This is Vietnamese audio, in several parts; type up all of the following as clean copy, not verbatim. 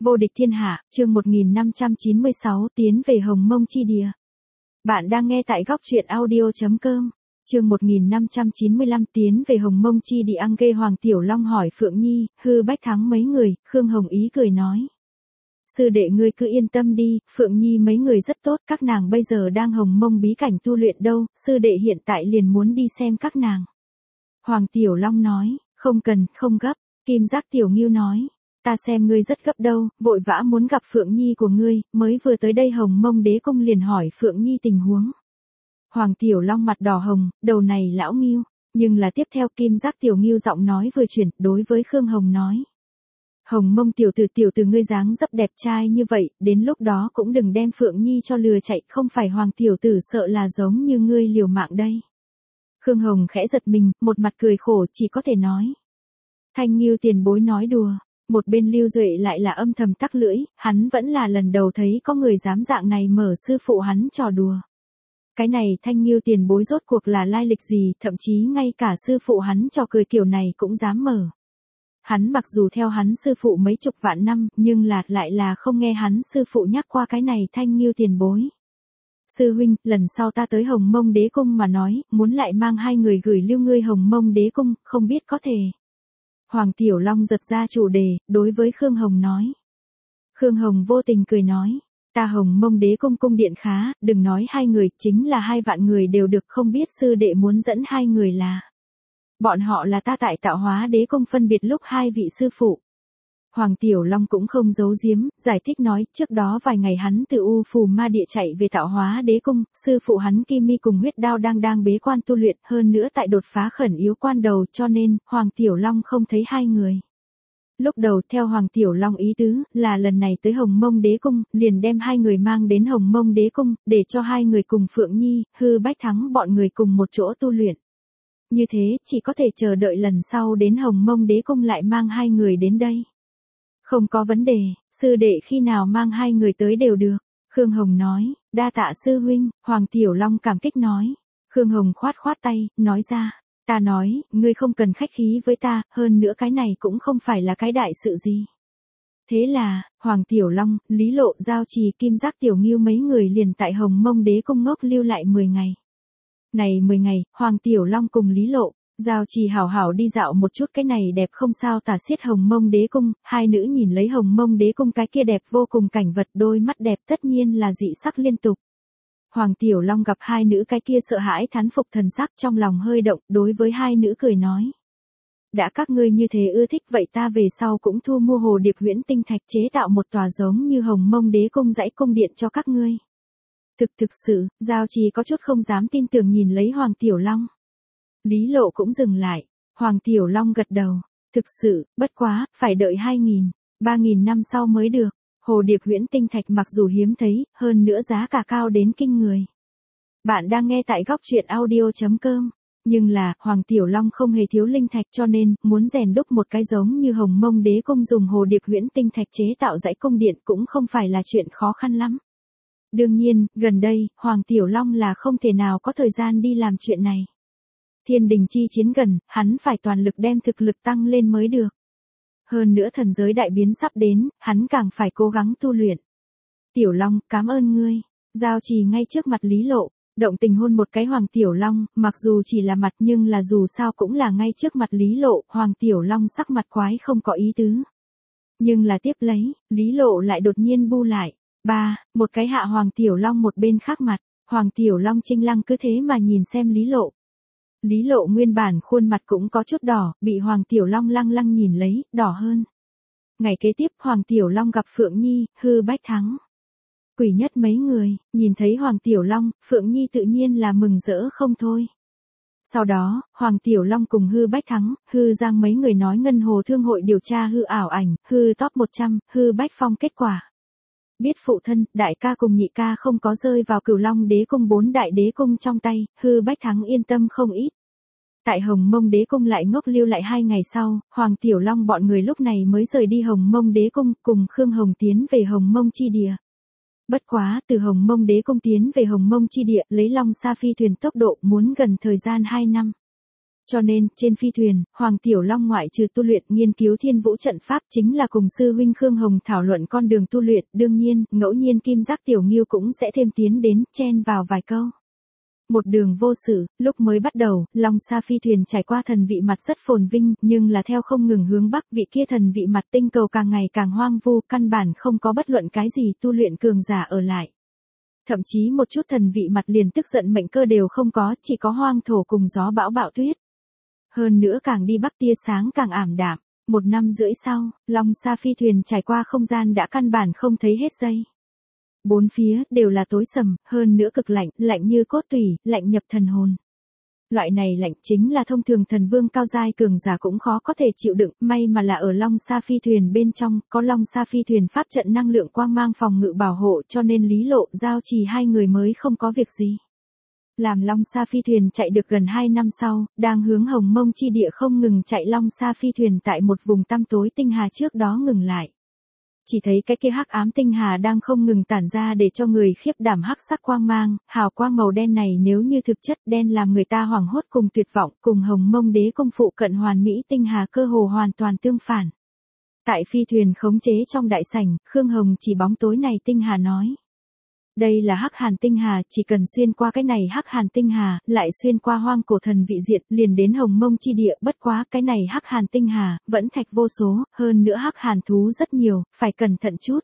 Vô địch thiên hạ, chương 1596 tiến về Hồng Mông chi địa. Bạn đang nghe tại góc truyện audio.com. Chương 1595 tiến về Hồng Mông chi địa. Ghê Hoàng Tiểu Long hỏi Phượng Nhi, Hư Bách Thắng mấy người. Khương Hồng Ý cười nói: sư đệ ngươi cứ yên tâm đi, Phượng Nhi mấy người rất tốt, các nàng bây giờ đang Hồng Mông bí cảnh tu luyện đâu, sư đệ hiện tại liền muốn đi xem các nàng. Hoàng Tiểu Long nói: không cần, không gấp. Kim Giác Tiểu Ngưu nói: ta xem ngươi rất gấp đâu, vội vã muốn gặp Phượng Nhi của ngươi, mới vừa tới đây Hồng Mông đế cung liền hỏi Phượng Nhi tình huống. Hoàng Tiểu Long mặt đỏ hồng, đầu này lão Ngưu, nhưng là tiếp theo Kim Giác Tiểu Ngưu giọng nói vừa chuyển, đối với Khương Hồng nói: Hồng Mông tiểu tử ngươi dáng dấp đẹp trai như vậy, đến lúc đó cũng đừng đem Phượng Nhi cho lừa chạy, không phải Hoàng tiểu tử sợ là giống như ngươi liều mạng đây. Khương Hồng khẽ giật mình, một mặt cười khổ, chỉ có thể nói: Thanh Ngưu tiền bối nói đùa. Một bên Lưu Duệ lại là âm thầm tắc lưỡi, hắn vẫn là lần đầu thấy có người dám dạng này mở sư phụ hắn trò đùa. Cái này Thanh Ngưu tiền bối rốt cuộc là lai lịch gì, thậm chí ngay cả sư phụ hắn trò cười kiểu này cũng dám mở. Hắn mặc dù theo hắn sư phụ mấy chục vạn năm, nhưng lại là không nghe hắn sư phụ nhắc qua cái này Thanh Ngưu tiền bối. Sư huynh, lần sau ta tới Hồng Mông đế cung mà nói, muốn lại mang hai người gửi lưu ngươi Hồng Mông đế cung, không biết có thể. Hoàng Tiểu Long giật ra chủ đề, đối với Khương Hồng nói. Khương Hồng vô tình cười nói: ta Hồng Mông đế cung cung điện khá, đừng nói hai người, chính là 2 vạn người đều được, không biết sư đệ muốn dẫn 2 người là. Bọn họ là ta tại Tạo Hóa đế cung phân biệt lúc 2 vị sư phụ. Hoàng Tiểu Long cũng không giấu giếm, giải thích nói, trước đó vài ngày hắn từ U Phù Ma địa chạy về Tạo Hóa đế cung, sư phụ hắn Kim Mi cùng Huyết Đao đang bế quan tu luyện, hơn nữa tại đột phá khẩn yếu quan đầu, cho nên Hoàng Tiểu Long không thấy 2 người. Lúc đầu theo Hoàng Tiểu Long ý tứ là lần này tới Hồng Mông đế cung, liền đem 2 người mang đến Hồng Mông đế cung, để cho 2 người cùng Phượng Nhi, Hư Bách Thắng bọn người cùng một chỗ tu luyện. Như thế, chỉ có thể chờ đợi lần sau đến Hồng Mông đế cung lại mang 2 người đến đây. Không có vấn đề, sư đệ khi nào mang 2 người tới đều được. Khương Hồng nói: đa tạ sư huynh. Hoàng Tiểu Long cảm kích nói. Khương Hồng khoát tay, nói ra: ta nói, ngươi không cần khách khí với ta, hơn nữa cái này cũng không phải là cái đại sự gì. Thế là, Hoàng Tiểu Long, Lý Lộ, Giao Trì, Kim Giác Tiểu Ngưu mấy người liền tại Hồng Mông đế cung ngốc lưu lại 10 ngày. Này 10 ngày, Hoàng Tiểu Long cùng Lý Lộ, Giao Trì hảo hảo đi dạo một chút, cái này đẹp không sao tả xiết Hồng Mông đế cung, 2 nữ nhìn lấy Hồng Mông đế cung cái kia đẹp vô cùng cảnh vật, đôi mắt đẹp tất nhiên là dị sắc liên tục. Hoàng Tiểu Long gặp 2 nữ cái kia sợ hãi thán phục thần sắc, trong lòng hơi động, đối với 2 nữ cười nói: đã các ngươi như thế ưa thích, vậy ta về sau cũng thu mua Hồ Điệp Huyễn Tinh Thạch chế tạo một tòa giống như Hồng Mông đế cung dãy cung điện cho các ngươi. Thực sự, Giao Trì có chút không dám tin tưởng nhìn lấy Hoàng Tiểu Long. Lý Lộ cũng dừng lại. Hoàng Tiểu Long gật đầu. Thực sự, bất quá, phải đợi 2.000, 3.000 năm sau mới được. Hồ Điệp Huyễn Tinh Thạch mặc dù hiếm thấy, hơn nữa giá cả cao đến kinh người. Bạn đang nghe tại góc truyện audio.com. Nhưng là, Hoàng Tiểu Long không hề thiếu linh thạch, cho nên, muốn rèn đúc một cái giống như Hồng Mông đế cung dùng Hồ Điệp Huyễn Tinh Thạch chế tạo dãy cung điện cũng không phải là chuyện khó khăn lắm. Đương nhiên, gần đây, Hoàng Tiểu Long là không thể nào có thời gian đi làm chuyện này. Thiên đình chi chiến gần, hắn phải toàn lực đem thực lực tăng lên mới được. Hơn nữa thần giới đại biến sắp đến, hắn càng phải cố gắng tu luyện. Tiểu Long, cảm ơn ngươi. Giao Trì ngay trước mặt Lý Lộ, động tình hôn một cái Hoàng Tiểu Long, mặc dù chỉ là mặt nhưng là dù sao cũng là ngay trước mặt Lý Lộ, Hoàng Tiểu Long sắc mặt quái không có ý tứ. Nhưng là tiếp lấy, Lý Lộ lại đột nhiên bu lại. Một cái hạ Hoàng Tiểu Long một bên khác mặt, Hoàng Tiểu Long chinh lăng cứ thế mà nhìn xem Lý Lộ. Lý Lộ nguyên bản khuôn mặt cũng có chút đỏ, bị Hoàng Tiểu Long lăng nhìn lấy, đỏ hơn. Ngày kế tiếp Hoàng Tiểu Long gặp Phượng Nhi, Hư Bách Thắng. Quỷ nhất mấy người, nhìn thấy Hoàng Tiểu Long, Phượng Nhi tự nhiên là mừng rỡ không thôi. Sau đó, Hoàng Tiểu Long cùng Hư Bách Thắng, Hư Giang mấy người nói Ngân Hồ Thương hội điều tra hư ảo ảnh, Hư top 100, Hư Bách Phong kết quả. Biết phụ thân, đại ca cùng nhị ca không có rơi vào Cửu Long đế cung 4 đại đế cung trong tay, Hư Bách Thắng yên tâm không ít. Tại Hồng Mông đế cung lại ngốc lưu lại 2 ngày sau, Hoàng Tiểu Long bọn người lúc này mới rời đi Hồng Mông đế cung, cùng Khương Hồng tiến về Hồng Mông chi địa. Bất quá, từ Hồng Mông đế cung tiến về Hồng Mông chi địa, lấy Long Sa phi thuyền tốc độ muốn gần thời gian 2 năm. Cho nên, trên phi thuyền, Hoàng Tiểu Long ngoại trừ tu luyện nghiên cứu thiên vũ trận pháp chính là cùng sư huynh Khương Hồng thảo luận con đường tu luyện, đương nhiên, ngẫu nhiên Kim Giác Tiểu Nghiêu cũng sẽ thêm tiến đến, chen vào vài câu. Một đường vô sự, lúc mới bắt đầu, Long Sa phi thuyền trải qua thần vị mặt rất phồn vinh, nhưng là theo không ngừng hướng bắc vị kia thần vị mặt tinh cầu càng ngày càng hoang vu, căn bản không có bất luận cái gì tu luyện cường giả ở lại. Thậm chí một chút thần vị mặt liền tức giận mệnh cơ đều không có, chỉ có hoang thổ cùng gió bão bạo tuyết. Hơn nữa càng đi bắc tia sáng càng ảm đạm. 1 năm rưỡi sau, Long Sa phi thuyền trải qua không gian đã căn bản không thấy hết dây. Bốn phía đều là tối sầm, hơn nữa cực lạnh, lạnh như cốt tủy, lạnh nhập thần hồn. Loại này lạnh chính là thông thường thần vương cao giai cường giả cũng khó có thể chịu đựng, may mà là ở Long Sa phi thuyền bên trong, có Long Sa phi thuyền pháp trận năng lượng quang mang phòng ngự bảo hộ cho nên Lý Lộ, Giao Trì hai người mới không có việc gì. Làm Long Sa phi thuyền chạy được gần 2 năm sau, đang hướng Hồng Mông chi địa không ngừng chạy Long Sa phi thuyền tại một vùng tăm tối tinh hà trước đó ngừng lại. Chỉ thấy cái kia hắc ám tinh hà đang không ngừng tản ra để cho người khiếp đảm hắc sắc quang mang, hào quang màu đen này nếu như thực chất đen làm người ta hoảng hốt cùng tuyệt vọng, cùng Hồng Mông đế công phụ cận hoàn mỹ tinh hà cơ hồ hoàn toàn tương phản. Tại phi thuyền khống chế trong đại sảnh, Khương Hồng chỉ bóng tối này tinh hà nói. Đây là hắc hàn tinh hà, chỉ cần xuyên qua cái này hắc hàn tinh hà, lại xuyên qua hoang cổ thần vị diệt, liền đến Hồng Mông chi địa, bất quá cái này hắc hàn tinh hà, vẫn thạch vô số, hơn nữa hắc hàn thú rất nhiều, phải cẩn thận chút.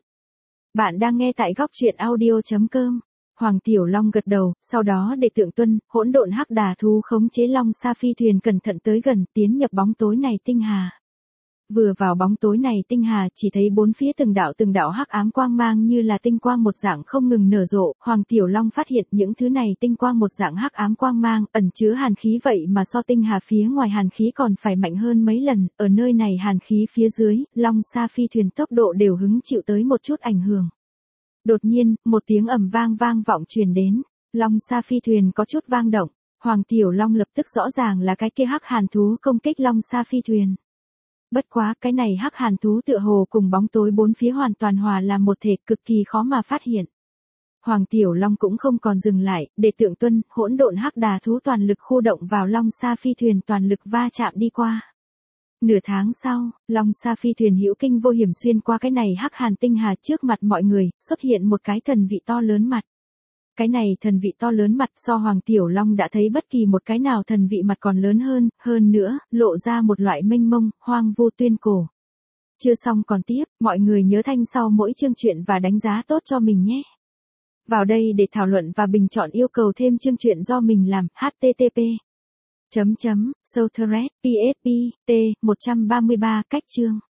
Bạn đang nghe tại góc truyện audio.com. Hoàng Tiểu Long gật đầu, sau đó để Tượng Tuân, hỗn độn hắc đà thú khống chế Long Sa phi thuyền cẩn thận tới gần, tiến nhập bóng tối này tinh hà. Vừa vào bóng tối này tinh hà chỉ thấy bốn phía từng đạo hắc ám quang mang như là tinh quang một dạng không ngừng nở rộ, Hoàng Tiểu Long phát hiện những thứ này tinh quang một dạng hắc ám quang mang ẩn chứa hàn khí vậy mà so tinh hà phía ngoài hàn khí còn phải mạnh hơn mấy lần, ở nơi này hàn khí phía dưới, Long Sa phi thuyền tốc độ đều hứng chịu tới một chút ảnh hưởng. Đột nhiên, một tiếng ầm vang vọng truyền đến, Long Sa phi thuyền có chút vang động, Hoàng Tiểu Long lập tức rõ ràng là cái kia hắc hàn thú công kích Long Sa phi thuyền. Bất quá, cái này hắc hàn thú tựa hồ cùng bóng tối bốn phía hoàn toàn hòa làm một thể, cực kỳ khó mà phát hiện. Hoàng Tiểu Long cũng không còn dừng lại, để Tượng Tuân, hỗn độn hắc đà thú toàn lực khu động vào Long Sa phi thuyền toàn lực va chạm đi qua. Nửa tháng sau, Long Sa phi thuyền hữu kinh vô hiểm xuyên qua cái này hắc hàn tinh hà trước mặt mọi người, xuất hiện một cái thần vị to lớn mặt. Cái này thần vị to lớn mặt so Hoàng Tiểu Long đã thấy bất kỳ một cái nào thần vị mặt còn lớn hơn nữa, lộ ra một loại mênh mông, hoang vu tuyên cổ. Chưa xong còn tiếp, mọi người nhớ thanh sau mỗi chương truyện và đánh giá tốt cho mình nhé. Vào đây để thảo luận và bình chọn yêu cầu thêm chương truyện do mình làm, http://Sothored PSP T 133 cách chương